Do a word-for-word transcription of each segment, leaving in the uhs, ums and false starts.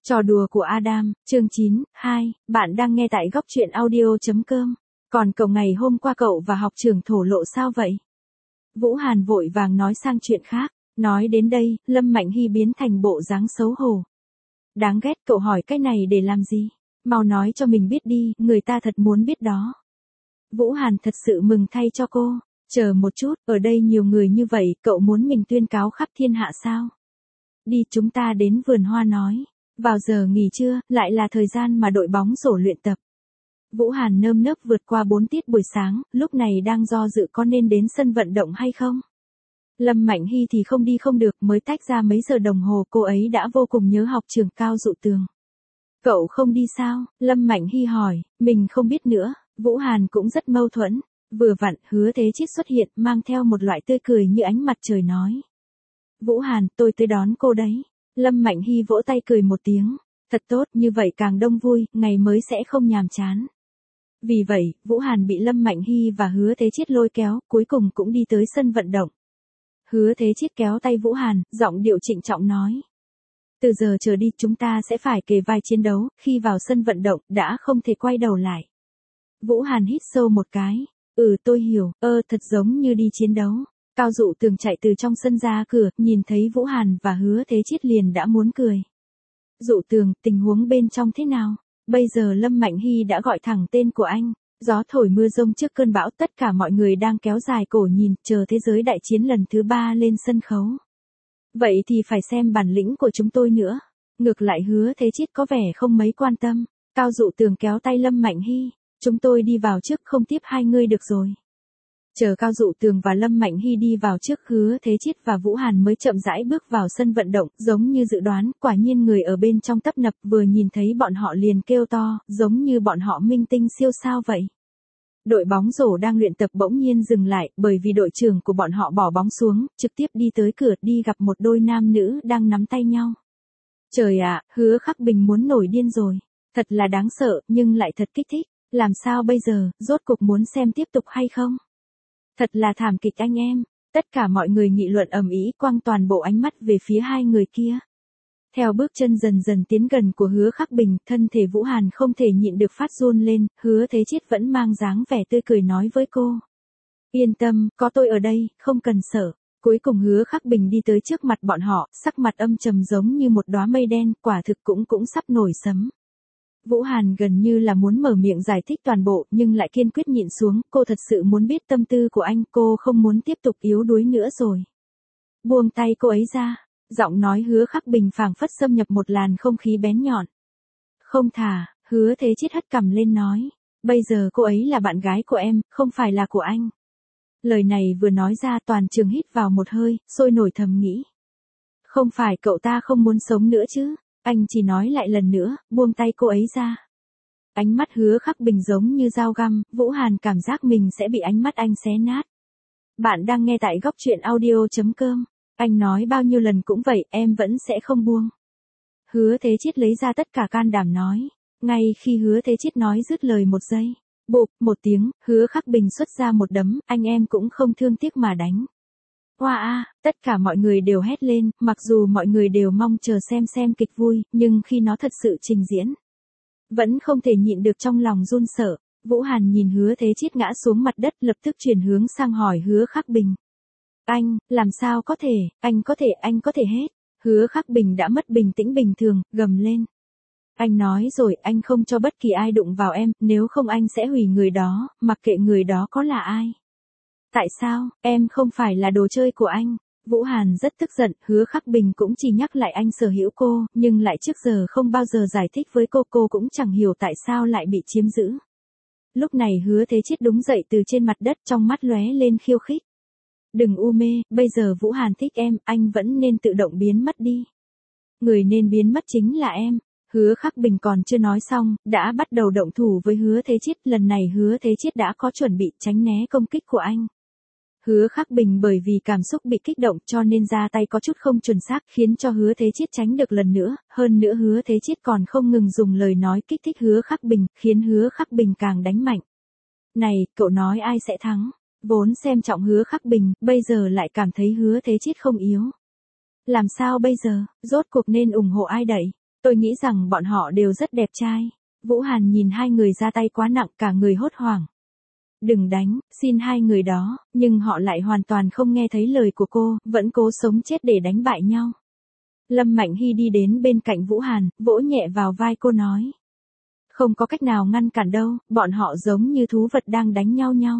Trò đùa của Adam, chương chín, hai, bạn đang nghe tại góc truyện audio.com. Còn cậu ngày hôm qua cậu và học trưởng thổ lộ sao vậy? Vũ Hàn vội vàng nói sang chuyện khác, nói đến đây, Lâm Mạnh Hy biến thành bộ dáng xấu hổ. Đáng ghét, cậu hỏi cái này để làm gì? Mau nói cho mình biết đi, người ta thật muốn biết đó. Vũ Hàn thật sự mừng thay cho cô, chờ một chút, ở đây nhiều người như vậy, cậu muốn mình tuyên cáo khắp thiên hạ sao? Đi, chúng ta đến vườn hoa nói. Vào giờ nghỉ trưa, lại là thời gian mà đội bóng rổ luyện tập. Vũ Hàn nơm nớp vượt qua bốn tiết buổi sáng, lúc này đang do dự có nên đến sân vận động hay không. Lâm Mạnh Hy thì không đi không được, mới tách ra mấy giờ đồng hồ, cô ấy đã vô cùng nhớ học trường Cao Dụ Tường. Cậu không đi sao? Lâm Mạnh Hy hỏi, mình không biết nữa. Vũ Hàn cũng rất mâu thuẫn. Vừa vặn, Hứa Thế Chiết xuất hiện, mang theo một loại tươi cười như ánh mặt trời nói. Vũ Hàn, tôi tới đón cô đấy. Lâm Mạnh Hy vỗ tay cười một tiếng. Thật tốt, như vậy càng đông vui, ngày mới sẽ không nhàm chán. Vì vậy, Vũ Hàn bị Lâm Mạnh Hy và Hứa Thế Chiết lôi kéo, cuối cùng cũng đi tới sân vận động. Hứa Thế Chiết kéo tay Vũ Hàn, giọng điệu trịnh trọng nói. Từ giờ trở đi chúng ta sẽ phải kề vai chiến đấu, khi vào sân vận động, đã không thể quay đầu lại. Vũ Hàn hít sâu một cái. Ừ, tôi hiểu, ơ thật giống như đi chiến đấu. Cao Dụ Tường chạy từ trong sân ra cửa, nhìn thấy Vũ Hàn và Hứa Thế Chiết liền đã muốn cười. Dụ Tường, tình huống bên trong thế nào? Bây giờ Lâm Mạnh Hy đã gọi thẳng tên của anh. Gió thổi mưa rông trước cơn bão, tất cả mọi người đang kéo dài cổ nhìn, chờ thế giới đại chiến lần thứ ba lên sân khấu. Vậy thì phải xem bản lĩnh của chúng tôi nữa. Ngược lại Hứa Thế Chiết có vẻ không mấy quan tâm. Cao Dụ Tường kéo tay Lâm Mạnh Hy. Chúng tôi đi vào trước, không tiếp hai ngươi được rồi. Chờ Cao Dụ Tường và Lâm Mạnh Hy đi vào trước, Hứa Thế Chiết và Vũ Hàn mới chậm rãi bước vào sân vận động, giống như dự đoán, quả nhiên người ở bên trong tấp nập, vừa nhìn thấy bọn họ liền kêu to, giống như bọn họ minh tinh siêu sao vậy. Đội bóng rổ đang luyện tập bỗng nhiên dừng lại, bởi vì đội trưởng của bọn họ bỏ bóng xuống, trực tiếp đi tới cửa, đi gặp một đôi nam nữ đang nắm tay nhau. Trời ạ, Hứa Khắc Bình muốn nổi điên rồi. Thật là đáng sợ, nhưng lại thật kích thích. Làm sao bây giờ, rốt cục muốn xem tiếp tục hay không? Thật là thảm kịch anh em. Tất cả mọi người nghị luận ầm ĩ, quăng toàn bộ ánh mắt về phía hai người kia. Theo bước chân dần dần tiến gần của Hứa Khắc Bình, thân thể Vũ Hàn không thể nhịn được phát run lên, Hứa Thế Chiết vẫn mang dáng vẻ tươi cười nói với cô. Yên tâm, có tôi ở đây, không cần sợ. Cuối cùng Hứa Khắc Bình đi tới trước mặt bọn họ, sắc mặt âm trầm giống như một đóa mây đen, quả thực cũng cũng sắp nổi sấm. Vũ Hàn gần như là muốn mở miệng giải thích toàn bộ, nhưng lại kiên quyết nhịn xuống, cô thật sự muốn biết tâm tư của anh, cô không muốn tiếp tục yếu đuối nữa rồi. Buông tay cô ấy ra, giọng nói Hứa Khắc Bình phảng phất xâm nhập một làn không khí bén nhọn. Không thả, Hứa Thế Chiết hất cằm lên nói, bây giờ cô ấy là bạn gái của em, không phải là của anh. Lời này vừa nói ra toàn trường hít vào một hơi, sôi nổi thầm nghĩ. Không phải cậu ta không muốn sống nữa chứ? Anh chỉ nói lại lần nữa, buông tay cô ấy ra. Ánh mắt Hứa Khắc Bình giống như dao găm, Vũ Hàn cảm giác mình sẽ bị ánh mắt anh xé nát. Bạn đang nghe tại góc truyện audio.com. Anh nói bao nhiêu lần cũng vậy, em vẫn sẽ không buông. Hứa Thế Chiết lấy ra tất cả can đảm nói. Ngay khi Hứa Thế Chiết nói dứt lời một giây, bụp, một tiếng, Hứa Khắc Bình xuất ra một đấm, anh em cũng không thương tiếc mà đánh. Hoa a, tất cả mọi người đều hét lên, mặc dù mọi người đều mong chờ xem xem kịch vui, nhưng khi nó thật sự trình diễn, vẫn không thể nhịn được trong lòng run sợ. Vũ Hàn nhìn Hứa Thế Chiết ngã xuống mặt đất, lập tức chuyển hướng sang hỏi Hứa Khắc Bình. Anh, làm sao có thể, anh có thể, anh có thể hết. Hứa Khắc Bình đã mất bình tĩnh bình thường, gầm lên. Anh nói rồi, anh không cho bất kỳ ai đụng vào em, nếu không anh sẽ hủy người đó, mặc kệ người đó có là ai. Tại sao, em không phải là đồ chơi của anh? Vũ Hàn rất tức giận, Hứa Khắc Bình cũng chỉ nhắc lại anh sở hữu cô, nhưng lại trước giờ không bao giờ giải thích với cô, cô cũng chẳng hiểu tại sao lại bị chiếm giữ. Lúc này Hứa Thế Chiết đứng dậy từ trên mặt đất, trong mắt lóe lên khiêu khích. Đừng u mê, bây giờ Vũ Hàn thích em, anh vẫn nên tự động biến mất đi. Người nên biến mất chính là em. Hứa Khắc Bình còn chưa nói xong, đã bắt đầu động thủ với Hứa Thế Chiết, lần này Hứa Thế Chiết đã có chuẩn bị tránh né công kích của anh. Hứa Khắc Bình bởi vì cảm xúc bị kích động cho nên ra tay có chút không chuẩn xác, khiến cho Hứa Thế Chiết tránh được lần nữa, hơn nữa Hứa Thế Chiết còn không ngừng dùng lời nói kích thích Hứa Khắc Bình, khiến Hứa Khắc Bình càng đánh mạnh. Này, cậu nói ai sẽ thắng? Vốn xem trọng Hứa Khắc Bình, bây giờ lại cảm thấy Hứa Thế Chiết không yếu. Làm sao bây giờ, rốt cuộc nên ủng hộ ai đẩy? Tôi nghĩ rằng bọn họ đều rất đẹp trai. Vũ Hàn nhìn hai người ra tay quá nặng, cả người hốt hoảng. Đừng đánh, xin hai người đó, nhưng họ lại hoàn toàn không nghe thấy lời của cô, vẫn cố sống chết để đánh bại nhau. Lâm Mạnh Hy đi đến bên cạnh Vũ Hàn, vỗ nhẹ vào vai cô nói. Không có cách nào ngăn cản đâu, bọn họ giống như thú vật đang đánh nhau nhau.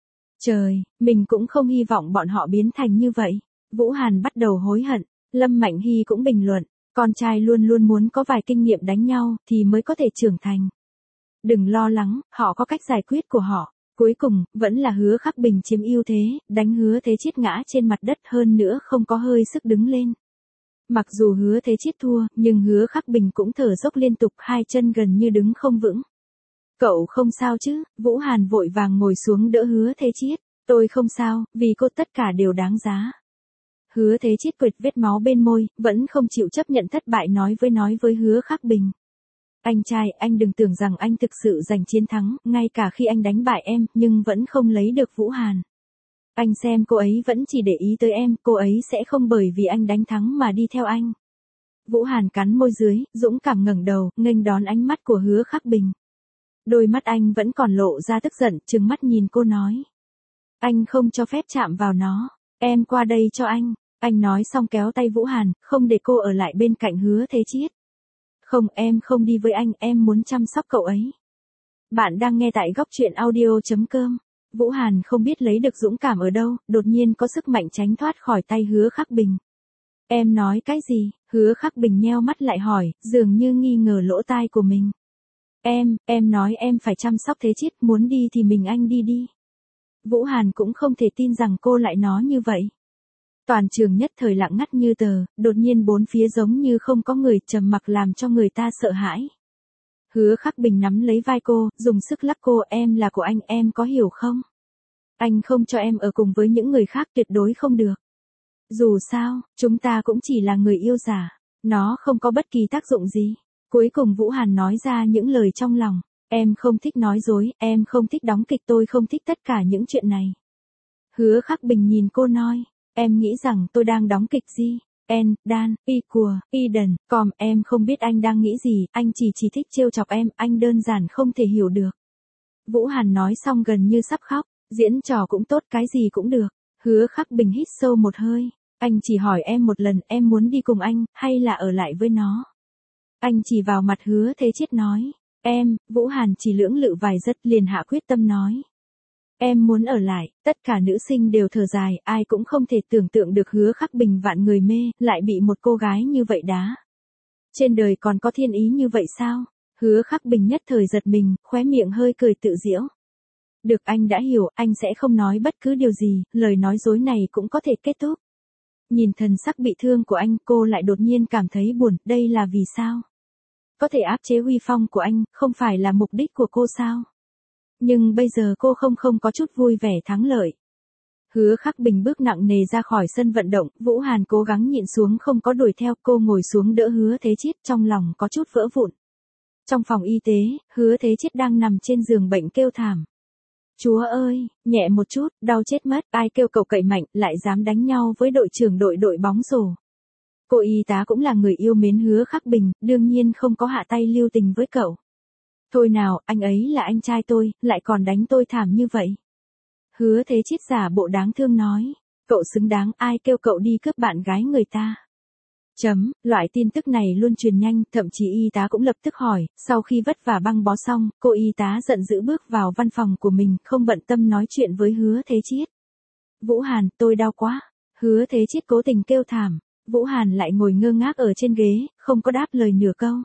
Trời, mình cũng không hy vọng bọn họ biến thành như vậy. Vũ Hàn bắt đầu hối hận, Lâm Mạnh Hy cũng bình luận, con trai luôn luôn muốn có vài kinh nghiệm đánh nhau thì mới có thể trưởng thành. Đừng lo lắng, họ có cách giải quyết của họ. Cuối cùng, vẫn là Hứa Khắc Bình chiếm ưu thế, đánh Hứa Thế Chiết ngã trên mặt đất, hơn nữa không có hơi sức đứng lên. Mặc dù Hứa Thế Chiết thua, nhưng Hứa Khắc Bình cũng thở dốc liên tục, hai chân gần như đứng không vững. Cậu không sao chứ? Vũ Hàn vội vàng ngồi xuống đỡ Hứa Thế Chiết. Tôi không sao, vì cô tất cả đều đáng giá. Hứa Thế Chiết quệt vết máu bên môi, vẫn không chịu chấp nhận thất bại, nói với nói với Hứa Khắc Bình. Anh trai, anh đừng tưởng rằng anh thực sự giành chiến thắng, ngay cả khi anh đánh bại em, nhưng vẫn không lấy được Vũ Hàn. Anh xem cô ấy vẫn chỉ để ý tới em, cô ấy sẽ không bởi vì anh đánh thắng mà đi theo anh. Vũ Hàn cắn môi dưới, dũng cảm ngẩng đầu, nghênh đón ánh mắt của Hứa Khắc Bình. Đôi mắt anh vẫn còn lộ ra tức giận, trừng mắt nhìn cô nói. Anh không cho phép chạm vào nó, em qua đây cho anh. Anh nói xong kéo tay Vũ Hàn, không để cô ở lại bên cạnh Hứa Thế Chiết. Không, em không đi với anh, em muốn chăm sóc cậu ấy. Bạn đang nghe tại góc truyện audio chấm com. Vũ Hàn không biết lấy được dũng cảm ở đâu, đột nhiên có sức mạnh tránh thoát khỏi tay Hứa Khắc Bình. Em nói cái gì? Hứa Khắc Bình nheo mắt lại hỏi, dường như nghi ngờ lỗ tai của mình. Em, em nói em phải chăm sóc Thế Chiết, muốn đi thì mình anh đi đi. Vũ Hàn cũng không thể tin rằng cô lại nói như vậy. Toàn trường nhất thời lặng ngắt như tờ, đột nhiên bốn phía giống như không có người, trầm mặc làm cho người ta sợ hãi. Hứa Khắc Bình nắm lấy vai cô, dùng sức lắc cô, em là của anh, em có hiểu không? Anh không cho em ở cùng với những người khác, tuyệt đối không được. Dù sao, chúng ta cũng chỉ là người yêu giả, nó không có bất kỳ tác dụng gì. Cuối cùng Vũ Hàn nói ra những lời trong lòng, em không thích nói dối, em không thích đóng kịch, tôi không thích tất cả những chuyện này. Hứa Khắc Bình nhìn cô nói. Em nghĩ rằng tôi đang đóng kịch gì? En, Dan, Y Cùa, Y Đần, Com, em không biết anh đang nghĩ gì, anh chỉ chỉ thích trêu chọc em, anh đơn giản không thể hiểu được. Vũ Hàn nói xong gần như sắp khóc, diễn trò cũng tốt, cái gì cũng được. Hứa Khắc Bình hít sâu một hơi, anh chỉ hỏi em một lần, em muốn đi cùng anh, hay là ở lại với nó? Anh chỉ vào mặt Hứa Thế Chiết nói, em, Vũ Hàn chỉ lưỡng lự vài giây liền hạ quyết tâm nói. Em muốn ở lại, tất cả nữ sinh đều thở dài, ai cũng không thể tưởng tượng được Hứa Khắc Bình vạn người mê, lại bị một cô gái như vậy đá. Trên đời còn có thiên ý như vậy sao? Hứa Khắc Bình nhất thời giật mình, khóe miệng hơi cười tự giễu. Được, anh đã hiểu, anh sẽ không nói bất cứ điều gì, lời nói dối này cũng có thể kết thúc. Nhìn thần sắc bị thương của anh, cô lại đột nhiên cảm thấy buồn, đây là vì sao? Có thể áp chế uy phong của anh, không phải là mục đích của cô sao? Nhưng bây giờ cô không không có chút vui vẻ thắng lợi. Hứa Khắc Bình bước nặng nề ra khỏi sân vận động, Vũ Hàn cố gắng nhịn xuống không có đuổi theo, cô ngồi xuống đỡ Hứa Thế Chiết, trong lòng có chút vỡ vụn. Trong phòng y tế, Hứa Thế Chiết đang nằm trên giường bệnh kêu thảm. Chúa ơi, nhẹ một chút, đau chết mất, ai kêu cậu cậy mạnh, lại dám đánh nhau với đội trưởng đội đội bóng rổ. Cô y tá cũng là người yêu mến Hứa Khắc Bình, đương nhiên không có hạ tay lưu tình với cậu. Thôi nào, anh ấy là anh trai tôi, lại còn đánh tôi thảm như vậy. Hứa Thế Chiết giả bộ đáng thương nói, cậu xứng đáng, ai kêu cậu đi cướp bạn gái người ta. Chấm, loại tin tức này luôn truyền nhanh, thậm chí y tá cũng lập tức hỏi, sau khi vất vả băng bó xong, cô y tá giận dữ bước vào văn phòng của mình, không bận tâm nói chuyện với Hứa Thế Chiết. Vũ Hàn, tôi đau quá. Hứa Thế Chiết cố tình kêu thảm, Vũ Hàn lại ngồi ngơ ngác ở trên ghế, không có đáp lời nửa câu.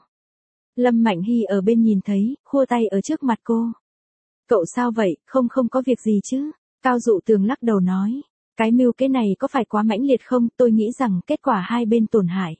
Lâm Mạnh Hy ở bên nhìn thấy, khua tay ở trước mặt cô. Cậu sao vậy, không không có việc gì chứ? Cao Dụ Tường lắc đầu nói. Cái mưu kế này có phải quá mãnh liệt không, tôi nghĩ rằng kết quả hai bên tổn hại.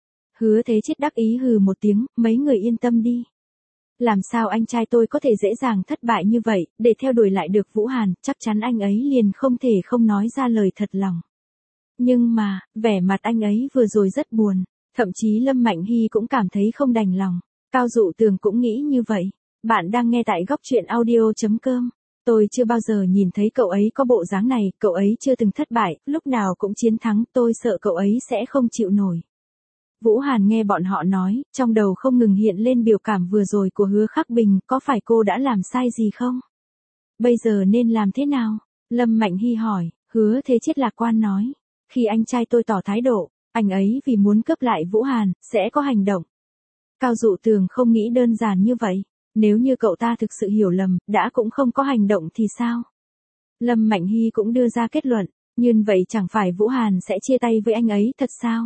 Hứa Thế Chiết đắc ý hừ một tiếng, mấy người yên tâm đi. Làm sao anh trai tôi có thể dễ dàng thất bại như vậy, để theo đuổi lại được Vũ Hàn, chắc chắn anh ấy liền không thể không nói ra lời thật lòng. Nhưng mà, vẻ mặt anh ấy vừa rồi rất buồn, thậm chí Lâm Mạnh Hy cũng cảm thấy không đành lòng. Cao Dụ Tường cũng nghĩ như vậy. Bạn đang nghe tại góc truyện audio chấm com. Tôi chưa bao giờ nhìn thấy cậu ấy có bộ dáng này, cậu ấy chưa từng thất bại, lúc nào cũng chiến thắng, tôi sợ cậu ấy sẽ không chịu nổi. Vũ Hàn nghe bọn họ nói, trong đầu không ngừng hiện lên biểu cảm vừa rồi của Hứa Khắc Bình, có phải cô đã làm sai gì không? Bây giờ nên làm thế nào? Lâm Mạnh Hy hỏi, Hứa Thế Chiết lạc quan nói. Khi anh trai tôi tỏ thái độ, anh ấy vì muốn cướp lại Vũ Hàn, sẽ có hành động. Cao Dụ Tường không nghĩ đơn giản như vậy. Nếu như cậu ta thực sự hiểu lầm, đã cũng không có hành động thì sao? Lâm Mạnh Hy cũng đưa ra kết luận, nhưng vậy chẳng phải Vũ Hàn sẽ chia tay với anh ấy thật sao?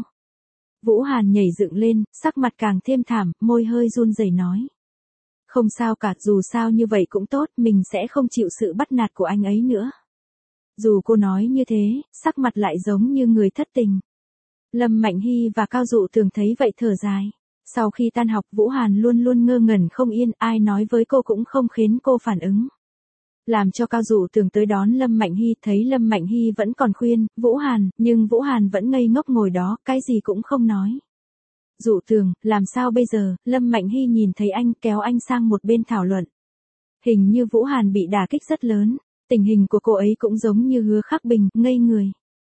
Vũ Hàn nhảy dựng lên, sắc mặt càng thêm thảm, môi hơi run rẩy nói. Không sao cả, dù sao như vậy cũng tốt, mình sẽ không chịu sự bắt nạt của anh ấy nữa. Dù cô nói như thế, sắc mặt lại giống như người thất tình. Lâm Mạnh Hy và Cao Dụ Tường thấy vậy thở dài. Sau khi tan học, Vũ Hàn luôn luôn ngơ ngẩn không yên, ai nói với cô cũng không khiến cô phản ứng. Làm cho Cao Dụ Tường tới đón Lâm Mạnh Hy, thấy Lâm Mạnh Hy vẫn còn khuyên Vũ Hàn, nhưng Vũ Hàn vẫn ngây ngốc ngồi đó, cái gì cũng không nói. Dụ Tường, làm sao bây giờ? Lâm Mạnh Hy nhìn thấy anh, kéo anh sang một bên thảo luận. Hình như Vũ Hàn bị đả kích rất lớn, tình hình của cô ấy cũng giống như Hứa Khắc Bình, ngây người.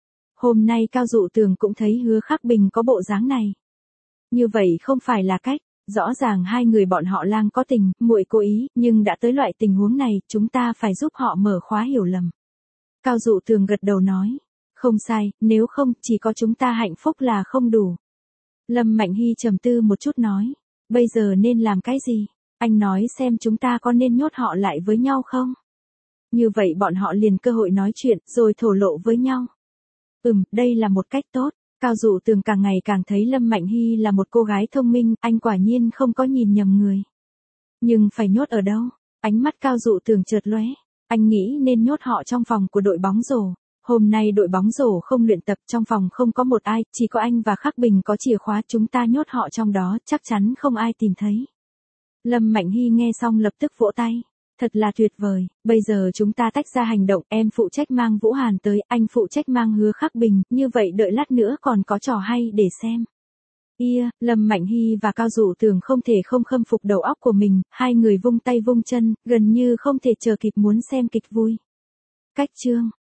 Hôm nay Cao Dụ Tường cũng thấy Hứa Khắc Bình có bộ dáng này. Như vậy không phải là cách, rõ ràng hai người bọn họ lang có tình, muội cố ý, nhưng đã tới loại tình huống này, chúng ta phải giúp họ mở khóa hiểu lầm. Cao Dụ Tường gật đầu nói, không sai, nếu không, chỉ có chúng ta hạnh phúc là không đủ. Lâm Mạnh Hy trầm tư một chút nói, bây giờ nên làm cái gì? Anh nói xem chúng ta có nên nhốt họ lại với nhau không? Như vậy bọn họ liền cơ hội nói chuyện, rồi thổ lộ với nhau. Ừm, đây là một cách tốt. Cao Dụ Tường càng ngày càng thấy Lâm Mạnh Hy là một cô gái thông minh, anh quả nhiên không có nhìn nhầm người. Nhưng phải nhốt ở đâu? Ánh mắt Cao Dụ Tường chợt lóe. Anh nghĩ nên nhốt họ trong phòng của đội bóng rổ. Hôm nay đội bóng rổ không luyện tập, trong phòng không có một ai, chỉ có anh và Khắc Bình có chìa khóa, chúng ta nhốt họ trong đó, chắc chắn không ai tìm thấy. Lâm Mạnh Hy nghe xong lập tức vỗ tay. Thật là tuyệt vời, bây giờ chúng ta tách ra hành động, em phụ trách mang Vũ Hàn tới, anh phụ trách mang Hứa Khắc Bình, như vậy đợi lát nữa còn có trò hay để xem. Ia, Lâm Mạnh Hy và Cao Dụ Tường không thể không khâm phục đầu óc của mình, hai người vung tay vung chân, gần như không thể chờ kịp muốn xem kịch vui. Cách chương